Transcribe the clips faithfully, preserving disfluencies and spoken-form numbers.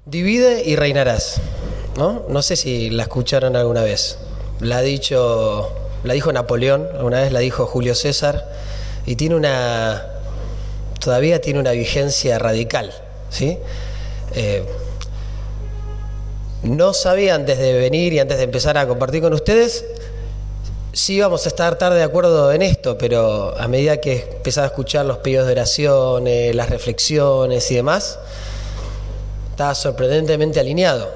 Divide y reinarás, ¿no? No sé si la escucharon alguna vez. La ha dicho, la dijo Napoleón, alguna vez la dijo Julio César, y tiene una, todavía tiene una vigencia radical, ¿sí? Eh, no sabía antes de venir y antes de empezar a compartir con ustedes si íbamos a estar tarde de acuerdo en esto, pero a medida que empezaba a escuchar los pedidos de oración, eh, las reflexiones y demás, estaba sorprendentemente alineado.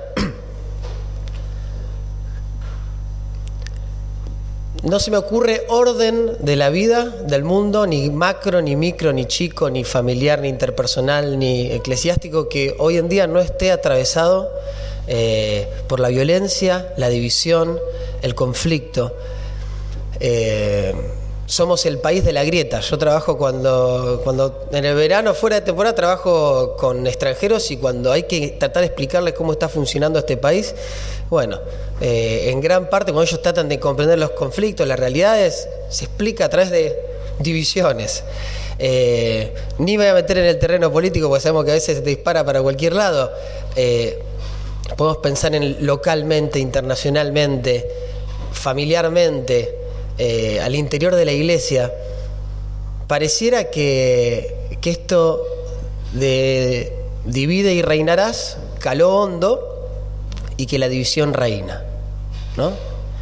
No se me ocurre orden de la vida, del mundo, ni macro, ni micro, ni chico, ni familiar, ni interpersonal, ni eclesiástico, que hoy en día no esté atravesado eh, por la violencia, la división, el conflicto. Eh, somos el país de la grieta. Yo trabajo cuando, cuando en el verano, fuera de temporada, trabajo con extranjeros, y cuando hay que tratar de explicarles cómo está funcionando este país, bueno, eh, en gran parte cuando ellos tratan de comprender los conflictos, las realidades, se explica a través de divisiones. Eh, ni me voy a meter en el terreno político porque sabemos que a veces se dispara para cualquier lado. Eh, podemos pensar en localmente, internacionalmente, familiarmente, eh, al interior de la iglesia. Pareciera que, que esto de divide y reinarás caló hondo, y que la división reina, ¿no?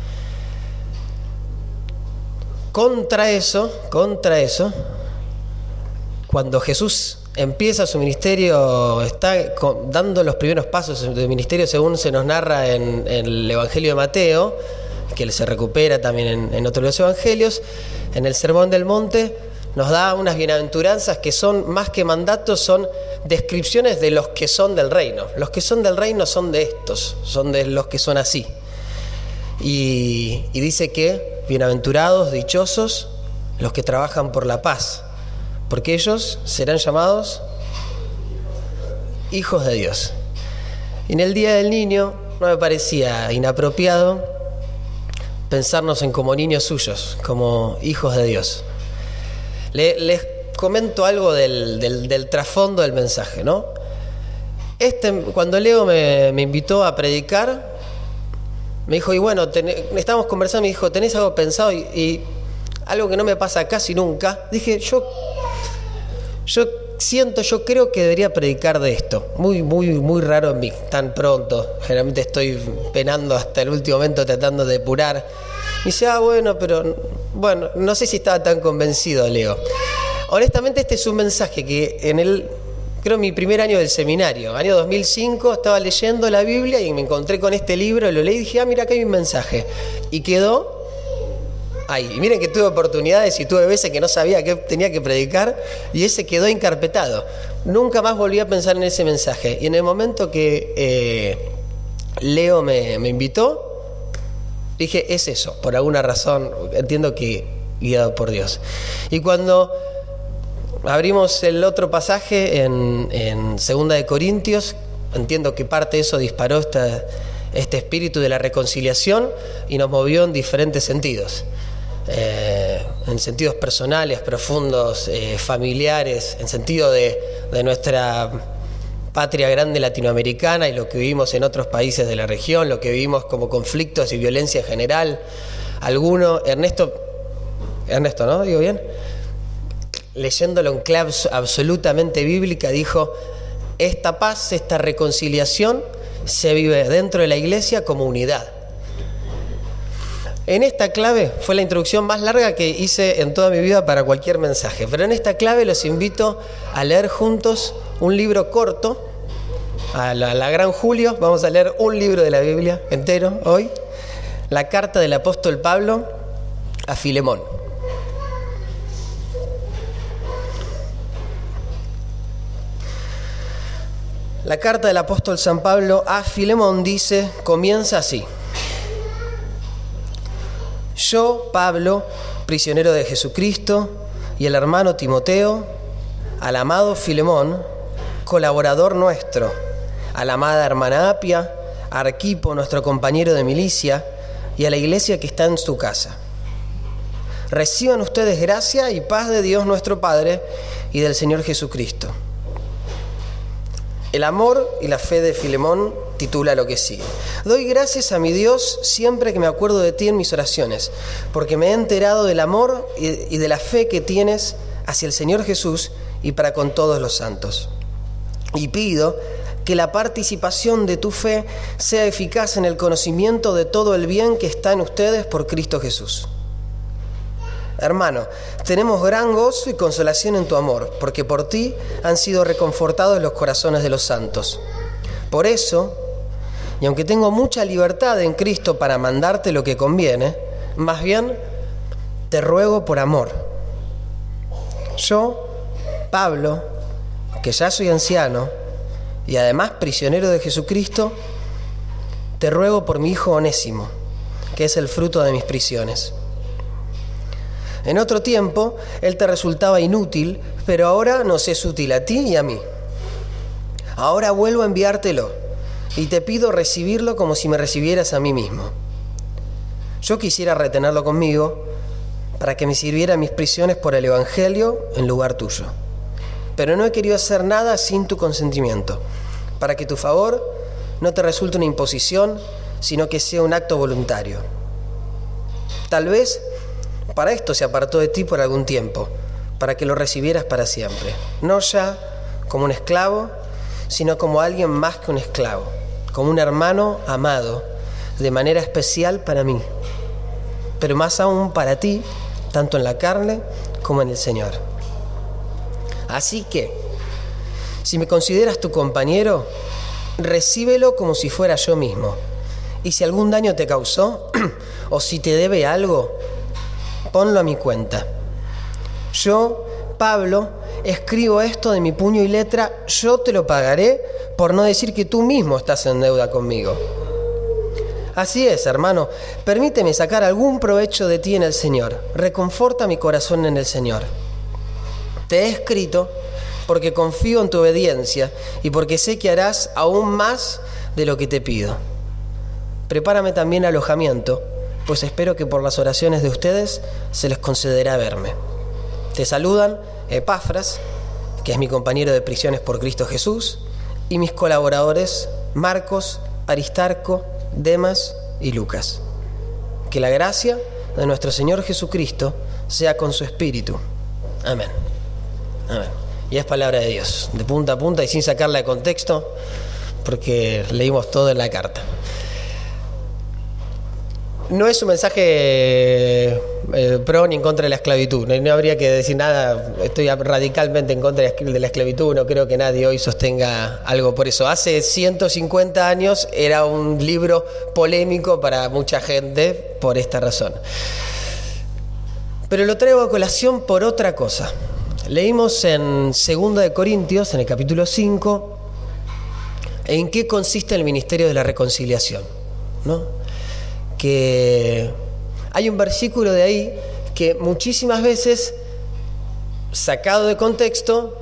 Contra eso, contra eso, cuando Jesús empieza su ministerio, está dando los primeros pasos del ministerio según se nos narra en, en el Evangelio de Mateo, que se recupera también en, en otros de los evangelios. En el Sermón del Monte nos da unas bienaventuranzas que son más que mandatos, son descripciones de los que son del reino. Los que son del reino son de estos, son de los que son así. Y, y dice que bienaventurados, dichosos, los que trabajan por la paz, porque ellos serán llamados hijos de Dios. Y en el Día del Niño no me parecía inapropiado pensarnos en como niños suyos, como hijos de Dios. Le, les comento algo del, del, del trasfondo del mensaje, ¿no? Este, cuando Leo me, me invitó a predicar, me dijo, y bueno, ten, estábamos conversando, me dijo, ¿tenés algo pensado? Y, y algo que no me pasa casi nunca. Dije, yo, yo siento, yo creo que debería predicar de esto. Muy, muy, muy raro en mí, tan pronto. Generalmente estoy penando hasta el último momento tratando de depurar. Y dice, ah, bueno, pero bueno, no sé si estaba tan convencido, Leo. Honestamente, este es un mensaje que en el, creo, mi primer año del seminario, año dos mil cinco, estaba leyendo la Biblia y me encontré con este libro, lo leí y dije, ah, mira, acá hay un mensaje. Y quedó ahí. Y miren que tuve oportunidades y tuve veces que no sabía qué tenía que predicar, y ese quedó encarpetado. Nunca más volví a pensar en ese mensaje. Y en el momento que eh, Leo me, me invitó, dije, es eso, por alguna razón, entiendo que guiado por Dios. Y cuando abrimos el otro pasaje en, en Segunda de Corintios, entiendo que parte de eso disparó esta, este espíritu de la reconciliación y nos movió en diferentes sentidos. Eh, en sentidos personales, profundos, eh, familiares, en sentido de, de nuestra patria grande latinoamericana y lo que vivimos en otros países de la región, lo que vivimos como conflictos y violencia en general. Alguno, Ernesto, Ernesto, ¿no? ¿Digo bien? Leyéndolo en clave absolutamente bíblica, dijo, esta paz, esta reconciliación se vive dentro de la iglesia como unidad. En esta clave fue la introducción más larga que hice en toda mi vida para cualquier mensaje, pero en esta clave los invito a leer juntos un libro corto, a la, a la gran Julio. Vamos a leer un libro de la Biblia entero hoy, la carta del apóstol Pablo a Filemón. La carta del apóstol San Pablo a Filemón dice, comienza así. Yo, Pablo, prisionero de Jesucristo, y el hermano Timoteo, al amado Filemón, colaborador nuestro, a la amada hermana Apia, a Arquipo, nuestro compañero de milicia, y a la iglesia que está en su casa. Reciban ustedes gracia y paz de Dios nuestro Padre y del Señor Jesucristo. El amor y la fe de Filemón titula lo que sigue. Doy gracias a mi Dios siempre que me acuerdo de ti en mis oraciones, porque me he enterado del amor y de la fe que tienes hacia el Señor Jesús y para con todos los santos. Y pido que la participación de tu fe sea eficaz en el conocimiento de todo el bien que está en ustedes por Cristo Jesús. Hermano, tenemos gran gozo y consolación en tu amor, porque por ti han sido reconfortados los corazones de los santos. Por eso, y aunque tengo mucha libertad en Cristo para mandarte lo que conviene, más bien te ruego por amor. Yo, Pablo, que ya soy anciano y además prisionero de Jesucristo, te ruego por mi hijo Onésimo, que es el fruto de mis prisiones. En otro tiempo, él te resultaba inútil, pero ahora nos es útil a ti y a mí. Ahora vuelvo a enviártelo y te pido recibirlo como si me recibieras a mí mismo. Yo quisiera retenerlo conmigo para que me sirviera en mis prisiones por el Evangelio en lugar tuyo. Pero no he querido hacer nada sin tu consentimiento, para que tu favor no te resulte una imposición, sino que sea un acto voluntario. Tal vez para esto se apartó de ti por algún tiempo, para que lo recibieras para siempre, no ya como un esclavo, sino como alguien más que un esclavo, como un hermano amado, de manera especial para mí, pero más aún para ti, tanto en la carne como en el Señor. Así que, si me consideras tu compañero, recíbelo como si fuera yo mismo, y si algún daño te causó, o si te debe algo, ponlo a mi cuenta. Yo, Pablo, escribo esto de mi puño y letra, yo te lo pagaré, por no decir que tú mismo estás en deuda conmigo. Así es, hermano, permíteme sacar algún provecho de ti en el Señor. Reconforta mi corazón en el Señor. Te he escrito porque confío en tu obediencia y porque sé que harás aún más de lo que te pido. Prepárame también alojamiento, pues espero que por las oraciones de ustedes se les concederá verme. Te saludan Epafras, que es mi compañero de prisiones por Cristo Jesús, y mis colaboradores Marcos, Aristarco, Demas y Lucas. Que la gracia de nuestro Señor Jesucristo sea con su espíritu. Amén. Amén. Y es palabra de Dios, de punta a punta y sin sacarla de contexto, porque leímos todo en la carta. No es un mensaje eh, pro ni en contra de la esclavitud. No, no habría que decir nada. Estoy radicalmente en contra de la esclavitud. No creo que nadie hoy sostenga algo por eso. Hace ciento cincuenta años era un libro polémico para mucha gente por esta razón. Pero lo traigo a colación por otra cosa. Leímos en Segunda de Corintios, en el capítulo cinco, en qué consiste el ministerio de la reconciliación, ¿no? Que hay un versículo de ahí que muchísimas veces, sacado de contexto,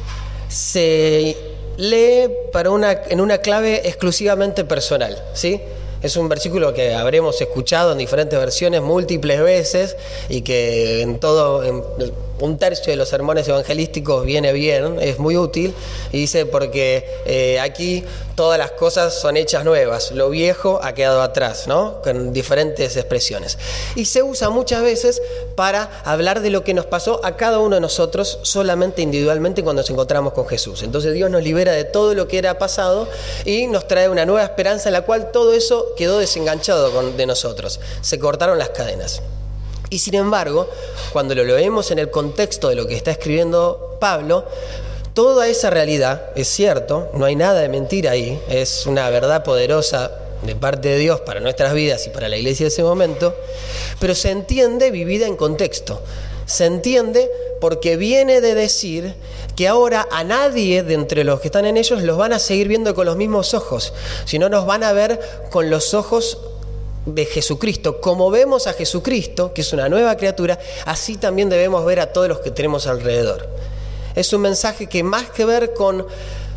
se lee para una, en una clave exclusivamente personal, ¿sí? Es un versículo que habremos escuchado en diferentes versiones múltiples veces y que en todo, en un tercio de los sermones evangelísticos viene bien, es muy útil, y dice porque eh, aquí todas las cosas son hechas nuevas, lo viejo ha quedado atrás, ¿no? Con diferentes expresiones. Y se usa muchas veces para hablar de lo que nos pasó a cada uno de nosotros solamente individualmente cuando nos encontramos con Jesús. Entonces Dios nos libera de todo lo que era pasado y nos trae una nueva esperanza en la cual todo eso quedó desenganchado con, de nosotros. Se cortaron las cadenas. Y sin embargo, cuando lo leemos en el contexto de lo que está escribiendo Pablo, toda esa realidad es cierto, no hay nada de mentira ahí, es una verdad poderosa de parte de Dios para nuestras vidas y para la iglesia de ese momento, pero se entiende vivida en contexto. Se entiende porque viene de decir que ahora a nadie de entre los que están en ellos los van a seguir viendo con los mismos ojos, sino nos van a ver con los ojos de Jesucristo. Como vemos a Jesucristo, que es una nueva criatura, así también debemos ver a todos los que tenemos alrededor. Es un mensaje que más que ver con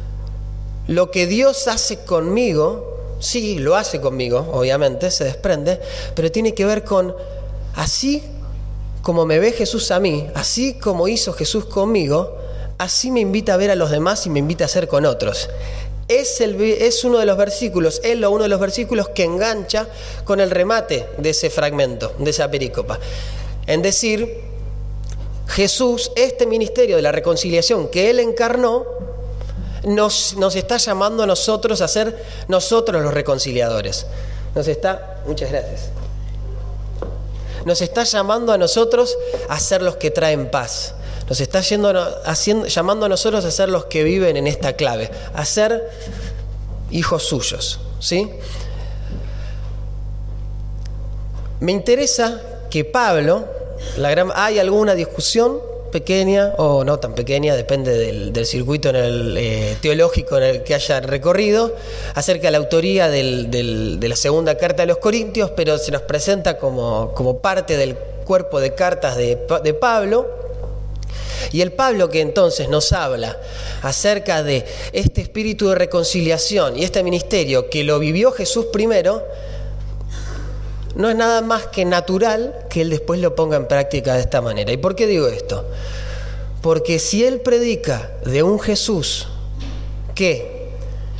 lo que Dios hace conmigo, sí, lo hace conmigo, obviamente, se desprende, pero tiene que ver con así como me ve Jesús a mí, así como hizo Jesús conmigo, así me invita a ver a los demás y me invita a hacer con otros. es, el, es uno de los versículos, es lo, uno de los versículos que engancha con el remate de ese fragmento, de esa perícopa. En decir, Jesús, este ministerio de la reconciliación que Él encarnó, nos, nos está llamando a nosotros a ser nosotros los reconciliadores. Nos está, muchas gracias. Nos está llamando a nosotros a ser los que traen paz. Nos está yendo, haciendo, llamando a nosotros a ser los que viven en esta clave, a ser hijos suyos, ¿sí? Me interesa que Pablo, la gran, hay alguna discusión pequeña o no tan pequeña, depende del, del circuito en el, eh, teológico en el que haya recorrido, acerca de la autoría del, del, de la segunda carta de los Corintios, pero se nos presenta como, como parte del cuerpo de cartas de, de Pablo. Y el Pablo que entonces nos habla acerca de este espíritu de reconciliación y este ministerio que lo vivió Jesús primero, no es nada más que natural que él después lo ponga en práctica de esta manera. ¿Y por qué digo esto? Porque si él predica de un Jesús que,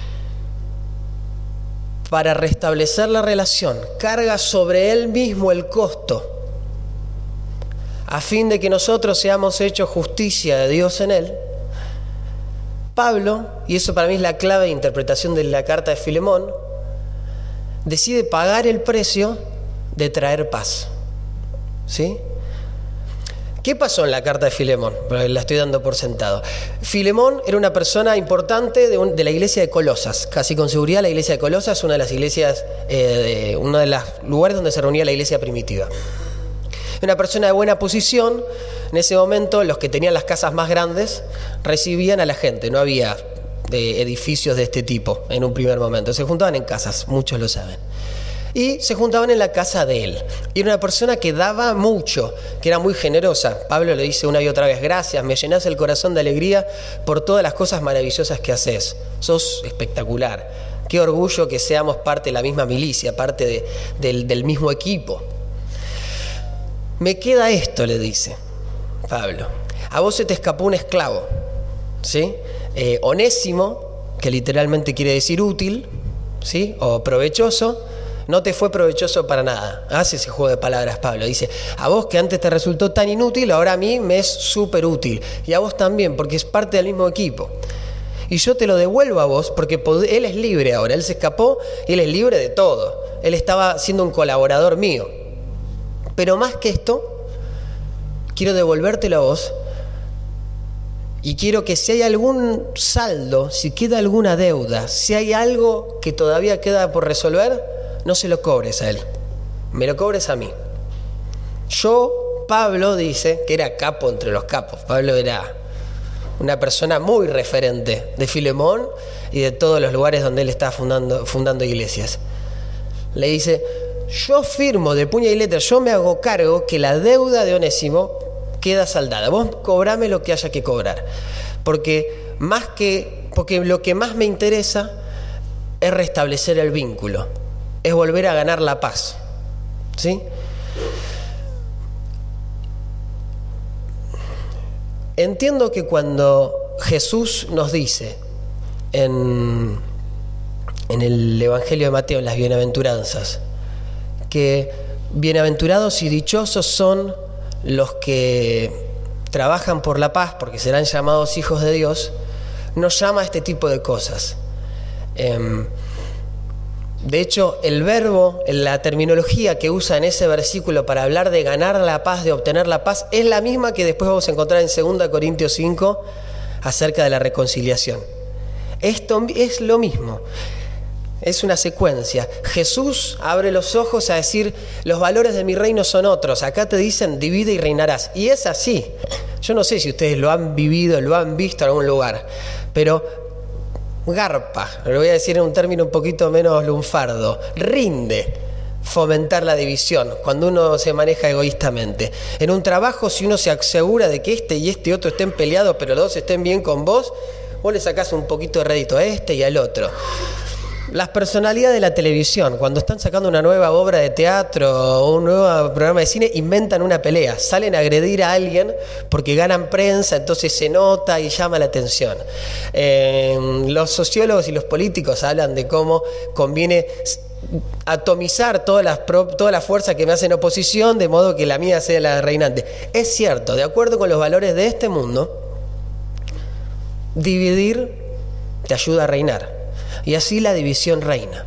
para restablecer la relación, carga sobre él mismo el costo, a fin de que nosotros seamos hechos justicia de Dios en él, Pablo, y eso para mí es la clave de interpretación de la carta de Filemón, decide pagar el precio de traer paz. ¿Sí? ¿Qué pasó en la carta de Filemón? La estoy dando por sentado. Filemón era una persona importante de, un, de la iglesia de Colosas. Casi con seguridad la iglesia de Colosas es una de las iglesias, eh, de, uno de los lugares donde se reunía la iglesia primitiva. Una persona de buena posición. En ese momento los que tenían las casas más grandes recibían a la gente. No había eh, edificios de este tipo en un primer momento. Se juntaban en casas, muchos lo saben. Y se juntaban en la casa de él. Y era una persona que daba mucho, que era muy generosa. Pablo le dice una y otra vez: gracias, me llenás el corazón de alegría por todas las cosas maravillosas que haces. Sos espectacular. Qué orgullo que seamos parte de la misma milicia, parte de, del, del mismo equipo. Me queda esto, le dice Pablo. A vos se te escapó un esclavo, ¿sí? Eh, Onésimo, que literalmente quiere decir útil, ¿sí? O provechoso. No te fue provechoso para nada. Hace ese juego de palabras Pablo. Dice, a vos que antes te resultó tan inútil, ahora a mí me es súper útil. Y a vos también, porque es parte del mismo equipo. Y yo te lo devuelvo a vos, porque él es libre ahora. Él se escapó y él es libre de todo. Él estaba siendo un colaborador mío. Pero más que esto, quiero devolvértelo a vos. Y quiero que si hay algún saldo, si queda alguna deuda, si hay algo que todavía queda por resolver, no se lo cobres a él, me lo cobres a mí. Yo, Pablo, dice que era capo entre los capos. Pablo era una persona muy referente de Filemón y de todos los lugares donde él estaba fundando, fundando iglesias. Le dice, yo firmo de puño y letra, yo me hago cargo que la deuda de Onésimo queda saldada. Vos cobrame lo que haya que cobrar. Porque, más que, porque lo que más me interesa es restablecer el vínculo. Es volver a ganar la paz. ¿Sí? Entiendo que cuando Jesús nos dice en, en el Evangelio de Mateo, en las bienaventuranzas, que bienaventurados y dichosos son los que trabajan por la paz, porque serán llamados hijos de Dios, nos llama a este tipo de cosas. Eh, De hecho, el verbo, la terminología que usa en ese versículo para hablar de ganar la paz, de obtener la paz, es la misma que después vamos a encontrar en segunda Corintios cinco acerca de la reconciliación. Esto es lo mismo, es una secuencia. Jesús abre los ojos a decir, los valores de mi reino son otros. Acá te dicen, divide y reinarás. Y es así. Yo no sé si ustedes lo han vivido, lo han visto en algún lugar, pero garpa, lo voy a decir en un término un poquito menos lunfardo, rinde fomentar la división cuando uno se maneja egoístamente. En un trabajo, si uno se asegura de que este y este otro estén peleados, pero los dos estén bien con vos, vos le sacás un poquito de rédito a este y al otro. Las personalidades de la televisión, cuando están sacando una nueva obra de teatro o un nuevo programa de cine, inventan una pelea, salen a agredir a alguien porque ganan prensa, entonces se nota y llama la atención. Eh, los sociólogos y los políticos hablan de cómo conviene atomizar todas las, toda la fuerza que me hacen oposición, de modo que la mía sea la reinante. Es cierto, de acuerdo con los valores de este mundo, dividir te ayuda a reinar. Y así la división reina.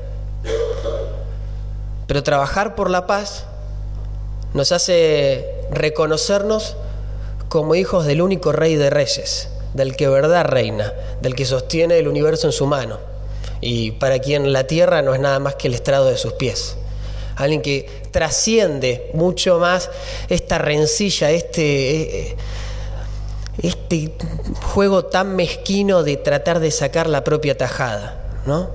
Pero trabajar por la paz nos hace reconocernos como hijos del único Rey de Reyes, del que verdad reina, del que sostiene el universo en su mano, y para quien la tierra no es nada más que el estrado de sus pies. Alguien que trasciende mucho más esta rencilla, este... este juego tan mezquino de tratar de sacar la propia tajada, ¿no?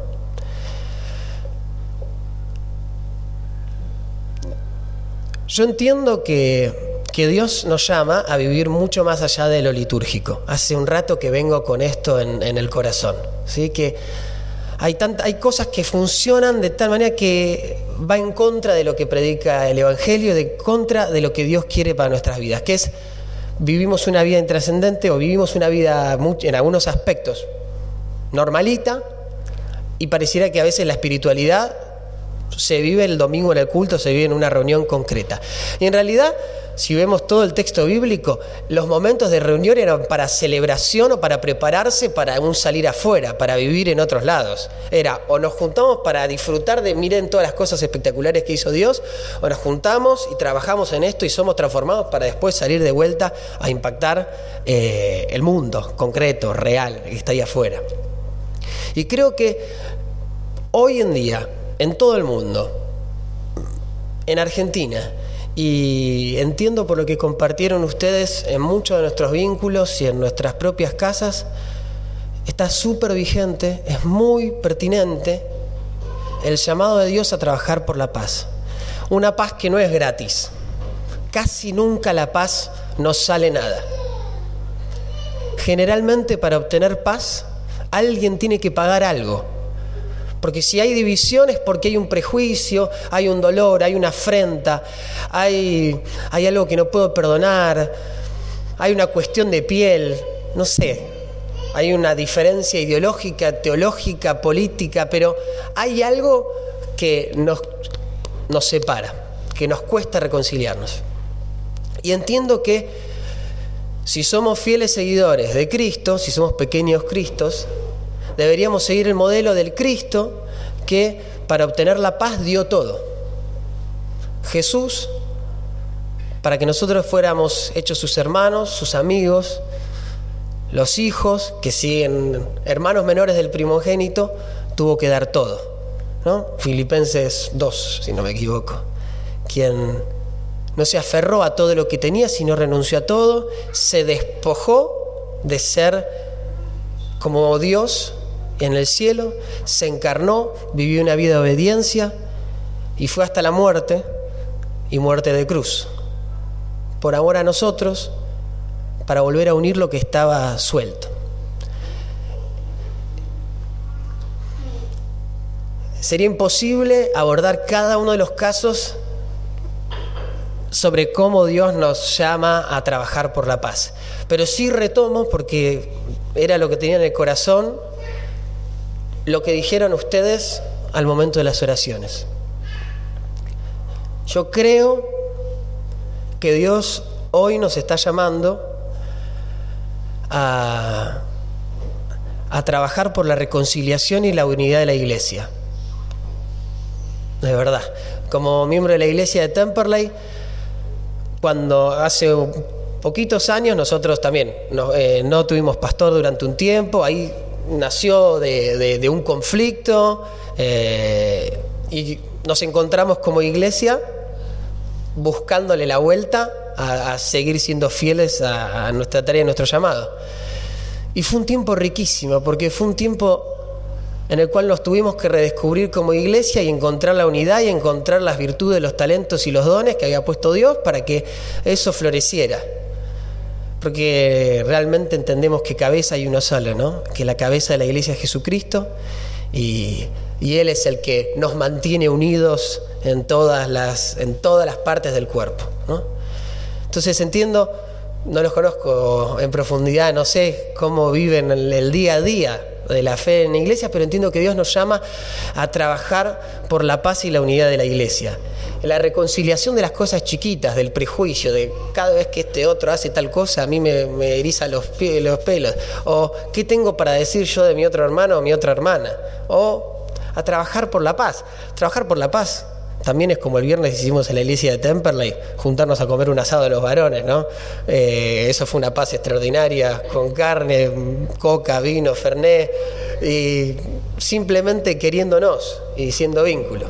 Yo entiendo que, que Dios nos llama a vivir mucho más allá de lo litúrgico. Hace un rato que vengo con esto en, en el corazón, ¿sí? Que hay, tanta, hay cosas que funcionan de tal manera que va en contra de lo que predica el Evangelio, de contra de lo que Dios quiere para nuestras vidas, que es vivimos una vida intrascendente o vivimos una vida en algunos aspectos normalita, y pareciera que a veces la espiritualidad se vive el domingo en el culto, se vive en una reunión concreta. Y en realidad, si vemos todo el texto bíblico, los momentos de reunión eran para celebración o para prepararse para un salir afuera, para vivir en otros lados. Era o nos juntamos para disfrutar de miren todas las cosas espectaculares que hizo Dios, o nos juntamos y trabajamos en esto y somos transformados para después salir de vuelta a impactar eh, el mundo concreto, real, que está ahí afuera. Y creo que hoy en día, en todo el mundo, en Argentina, y entiendo por lo que compartieron ustedes en muchos de nuestros vínculos y en nuestras propias casas, está súper vigente, es muy pertinente el llamado de Dios a trabajar por la paz. Una paz que no es gratis. Casi nunca la paz nos sale nada. Generalmente para obtener paz, alguien tiene que pagar algo. Porque si hay división es porque hay un prejuicio, hay un dolor, hay una afrenta, hay, hay algo que no puedo perdonar, hay una cuestión de piel, no sé, hay una diferencia ideológica, teológica, política, pero hay algo que nos, nos separa, que nos cuesta reconciliarnos. Y entiendo que si somos fieles seguidores de Cristo, si somos pequeños Cristos, deberíamos seguir el modelo del Cristo que para obtener la paz dio todo. Jesús, para que nosotros fuéramos hechos sus hermanos, sus amigos, los hijos, que siguen hermanos menores del primogénito, tuvo que dar todo, ¿no? Filipenses dos, si no me equivoco. Quien no se aferró a todo lo que tenía, sino renunció a todo, se despojó de ser como Dios en el cielo, se encarnó, vivió una vida de obediencia y fue hasta la muerte, y muerte de cruz, por amor a nosotros, para volver a unir lo que estaba suelto. Sería imposible abordar cada uno de los casos sobre cómo Dios nos llama a trabajar por la paz, pero sí retomo, porque era lo que tenía en el corazón, lo que dijeron ustedes al momento de las oraciones. Yo creo que Dios hoy nos está llamando a, a trabajar por la reconciliación y la unidad de la iglesia. De verdad. Como miembro de la iglesia de Temperley, cuando hace poquitos años nosotros también no, eh, no tuvimos pastor durante un tiempo, ahí nació de, de, de un conflicto, eh, y nos encontramos como iglesia buscándole la vuelta a, a seguir siendo fieles a, a nuestra tarea y nuestro llamado. Y fue un tiempo riquísimo, porque fue un tiempo en el cual nos tuvimos que redescubrir como iglesia y encontrar la unidad y encontrar las virtudes, los talentos y los dones que había puesto Dios para que eso floreciera. Porque realmente entendemos que cabeza hay uno solo, ¿no? Que la cabeza de la iglesia es Jesucristo, y, y Él es el que nos mantiene unidos en todas las, en todas las partes del cuerpo, ¿no? Entonces entiendo, no los conozco en profundidad, no sé cómo viven el, el día a día de la fe en la iglesia, pero entiendo que Dios nos llama a trabajar por la paz y la unidad de la iglesia. La reconciliación de las cosas chiquitas, del prejuicio, de cada vez que este otro hace tal cosa, a mí me, me eriza los, pie, los pelos. O ¿qué tengo para decir yo de mi otro hermano o mi otra hermana? O a trabajar por la paz. Trabajar por la paz también es como el viernes hicimos en la iglesia de Temperley, juntarnos a comer un asado de los varones, ¿no? Eh, eso fue una paz extraordinaria, con carne, coca, vino, fernet, y simplemente queriéndonos y siendo vínculo.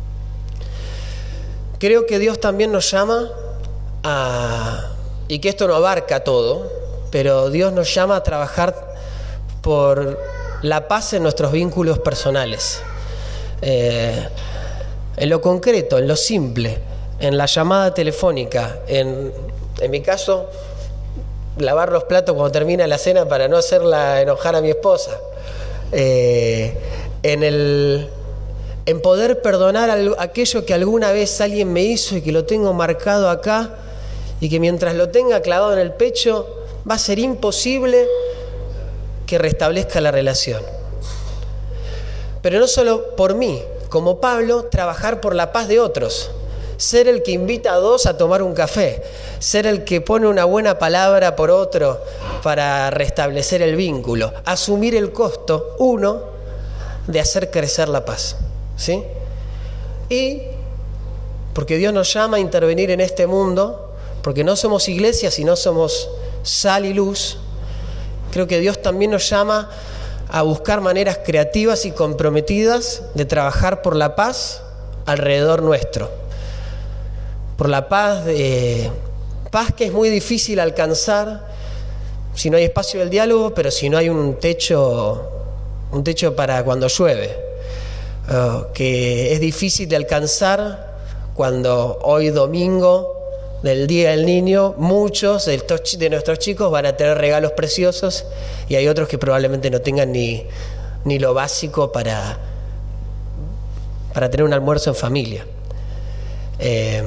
Creo que Dios también nos llama a, y que esto no abarca todo, pero Dios nos llama a trabajar por la paz en nuestros vínculos personales. Eh, en lo concreto, en lo simple, en la llamada telefónica, en, en mi caso, lavar los platos cuando termina la cena para no hacerla enojar a mi esposa. Eh, en el... en poder perdonar aquello que alguna vez alguien me hizo y que lo tengo marcado acá y que mientras lo tenga clavado en el pecho va a ser imposible que restablezca la relación. Pero no solo por mí, como Pablo, trabajar por la paz de otros, ser el que invita a dos a tomar un café, ser el que pone una buena palabra por otro para restablecer el vínculo, asumir el costo, uno, de hacer crecer la paz. ¿Sí? Y porque Dios nos llama a intervenir en este mundo, porque no somos iglesia, sino somos sal y luz, creo que Dios también nos llama a buscar maneras creativas y comprometidas de trabajar por la paz alrededor nuestro. Por la paz, de, paz que es muy difícil alcanzar si no hay espacio del diálogo, pero si no hay un techo, un techo para cuando llueve. Uh, que es difícil de alcanzar cuando hoy domingo del Día del Niño muchos de, estos, de nuestros chicos van a tener regalos preciosos y hay otros que probablemente no tengan ni, ni lo básico para, para tener un almuerzo en familia. Eh,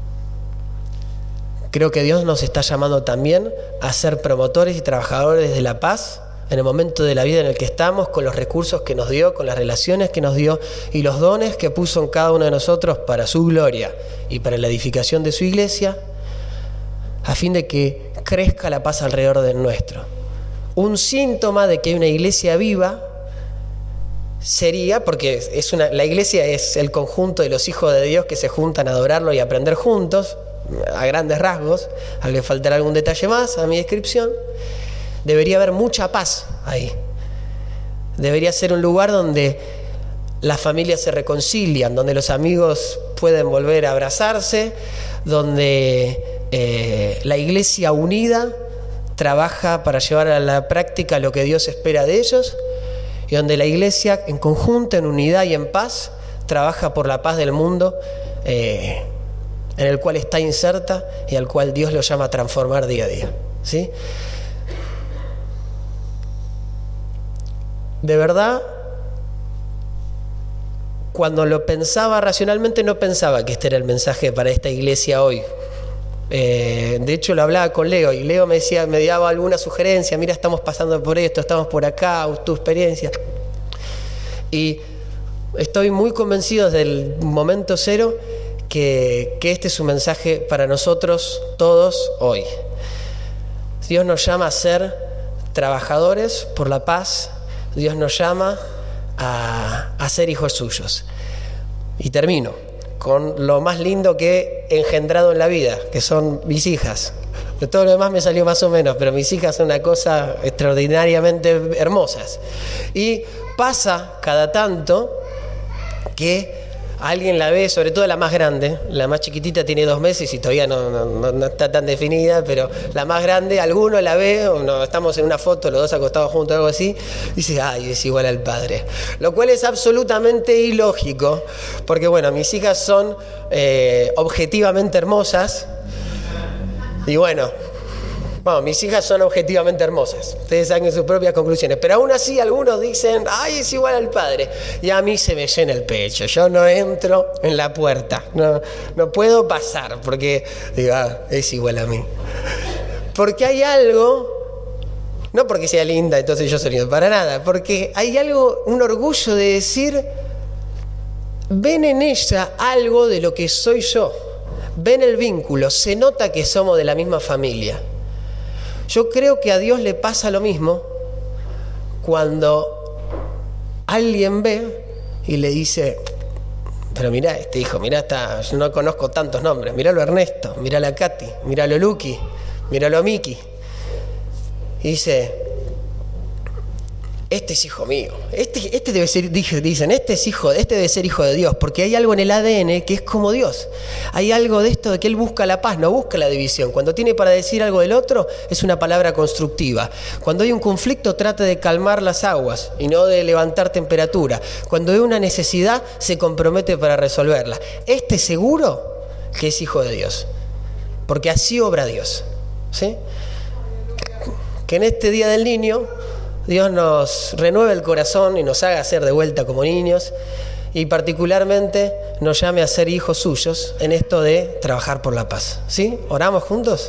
creo que Dios nos está llamando también a ser promotores y trabajadores de la paz en el momento de la vida en el que estamos, con los recursos que nos dio, con las relaciones que nos dio y los dones que puso en cada uno de nosotros para su gloria y para la edificación de su iglesia, a fin de que crezca la paz alrededor de nuestro. Un síntoma de que hay una iglesia viva sería, porque es una, la iglesia es el conjunto de los hijos de Dios que se juntan a adorarlo y a aprender juntos, a grandes rasgos, a le faltará algún detalle más a mi descripción. Debería haber mucha paz ahí. Debería ser un lugar donde las familias se reconcilian, donde los amigos pueden volver a abrazarse, donde eh, la iglesia unida trabaja para llevar a la práctica lo que Dios espera de ellos, y donde la iglesia en conjunto, en unidad y en paz, trabaja por la paz del mundo eh, en el cual está inserta y al cual Dios lo llama a transformar día a día. ¿Sí? De verdad, cuando lo pensaba racionalmente, no pensaba que este era el mensaje para esta iglesia hoy. Eh, de hecho, lo hablaba con Leo y Leo me decía, me daba alguna sugerencia, mira, estamos pasando por esto, estamos por acá, tu experiencia. Y estoy muy convencido desde el momento cero que, que este es un mensaje para nosotros todos hoy. Dios nos llama a ser trabajadores por la paz. Dios nos llama a, a ser hijos suyos. Y termino con lo más lindo que he engendrado en la vida, que son mis hijas. De todo lo demás me salió más o menos, pero mis hijas son una cosa extraordinariamente hermosas. Y pasa cada tanto que alguien la ve, sobre todo la más grande, la más chiquitita tiene dos meses y todavía no, no, no está tan definida, pero la más grande, alguno la ve, o no, estamos en una foto, los dos acostados juntos o algo así, y dice, ay, es igual al padre. Lo cual es absolutamente ilógico, porque bueno, mis hijas son eh, objetivamente hermosas, y bueno, Bueno, mis hijas son objetivamente hermosas, ustedes saquen sus propias conclusiones, pero aún así algunos dicen, ay, es igual al padre, y a mí se me llena el pecho, yo no entro en la puerta, no, no puedo pasar, porque digo, ah, es igual a mí. Porque hay algo, no porque sea linda, entonces yo soy lindo, para nada, porque hay algo, un orgullo de decir, ven en ella algo de lo que soy yo, ven el vínculo, se nota que somos de la misma familia. Yo creo que a Dios le pasa lo mismo cuando alguien ve y le dice, pero mirá este hijo, mirá, está, yo no conozco tantos nombres, miralo a Ernesto, miralo a Katy, miralo a Luqui, miralo a Miki. Y dice, este es hijo mío, este, este debe ser, dicen, este es hijo, este debe ser hijo de Dios, porque hay algo en el A D N que es como Dios. Hay algo de esto de que Él busca la paz, no busca la división. Cuando tiene para decir algo del otro, es una palabra constructiva. Cuando hay un conflicto, trata de calmar las aguas y no de levantar temperatura. Cuando hay una necesidad, se compromete para resolverla. Este seguro que es hijo de Dios, porque así obra Dios, ¿sí? Que en este Día del Niño Dios nos renueve el corazón y nos haga ser de vuelta como niños y particularmente nos llame a ser hijos suyos en esto de trabajar por la paz. ¿Sí? ¿Oramos juntos?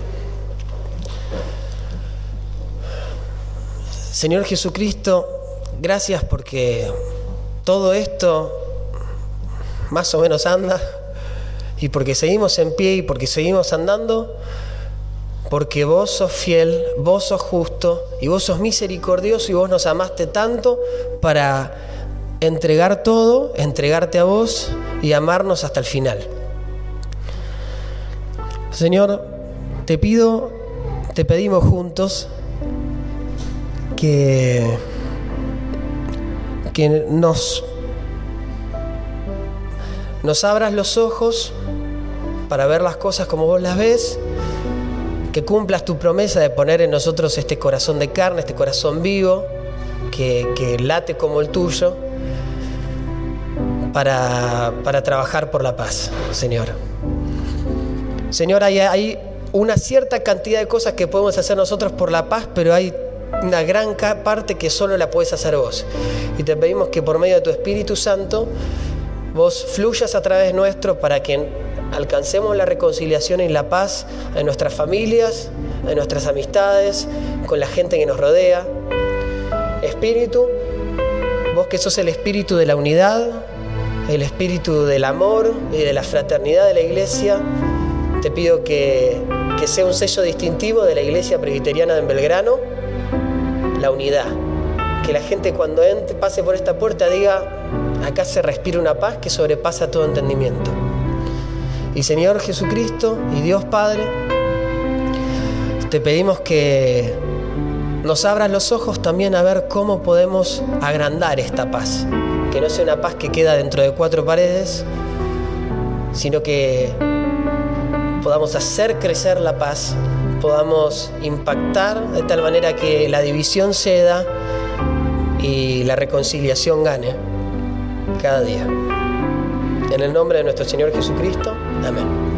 Señor Jesucristo, gracias porque todo esto más o menos anda y porque seguimos en pie y porque seguimos andando, porque vos sos fiel, vos sos justo y vos sos misericordioso y vos nos amaste tanto para entregar todo, entregarte a vos y amarnos hasta el final. Señor, te pido, te pedimos juntos que, que nos, nos abras los ojos para ver las cosas como vos las ves, que cumplas tu promesa de poner en nosotros este corazón de carne, este corazón vivo, que, que late como el tuyo, para, para trabajar por la paz, Señor. Señor, hay, hay una cierta cantidad de cosas que podemos hacer nosotros por la paz, pero hay una gran parte que solo la puedes hacer vos. Y te pedimos que por medio de tu Espíritu Santo, vos fluyas a través nuestro para que alcancemos la reconciliación y la paz en nuestras familias, en nuestras amistades, con la gente que nos rodea. Espíritu, vos que sos el espíritu de la unidad, el espíritu del amor y de la fraternidad de la iglesia, te pido que, que sea un sello distintivo de la iglesia presbiteriana en Belgrano, la unidad. Que la gente cuando entre, pase por esta puerta diga, acá se respira una paz que sobrepasa todo entendimiento. Y Señor Jesucristo y Dios Padre, te pedimos que nos abras los ojos también a ver cómo podemos agrandar esta paz. Que no sea una paz que queda dentro de cuatro paredes, sino que podamos hacer crecer la paz, podamos impactar de tal manera que la división ceda y la reconciliación gane cada día. En el nombre de nuestro Señor Jesucristo. Amén.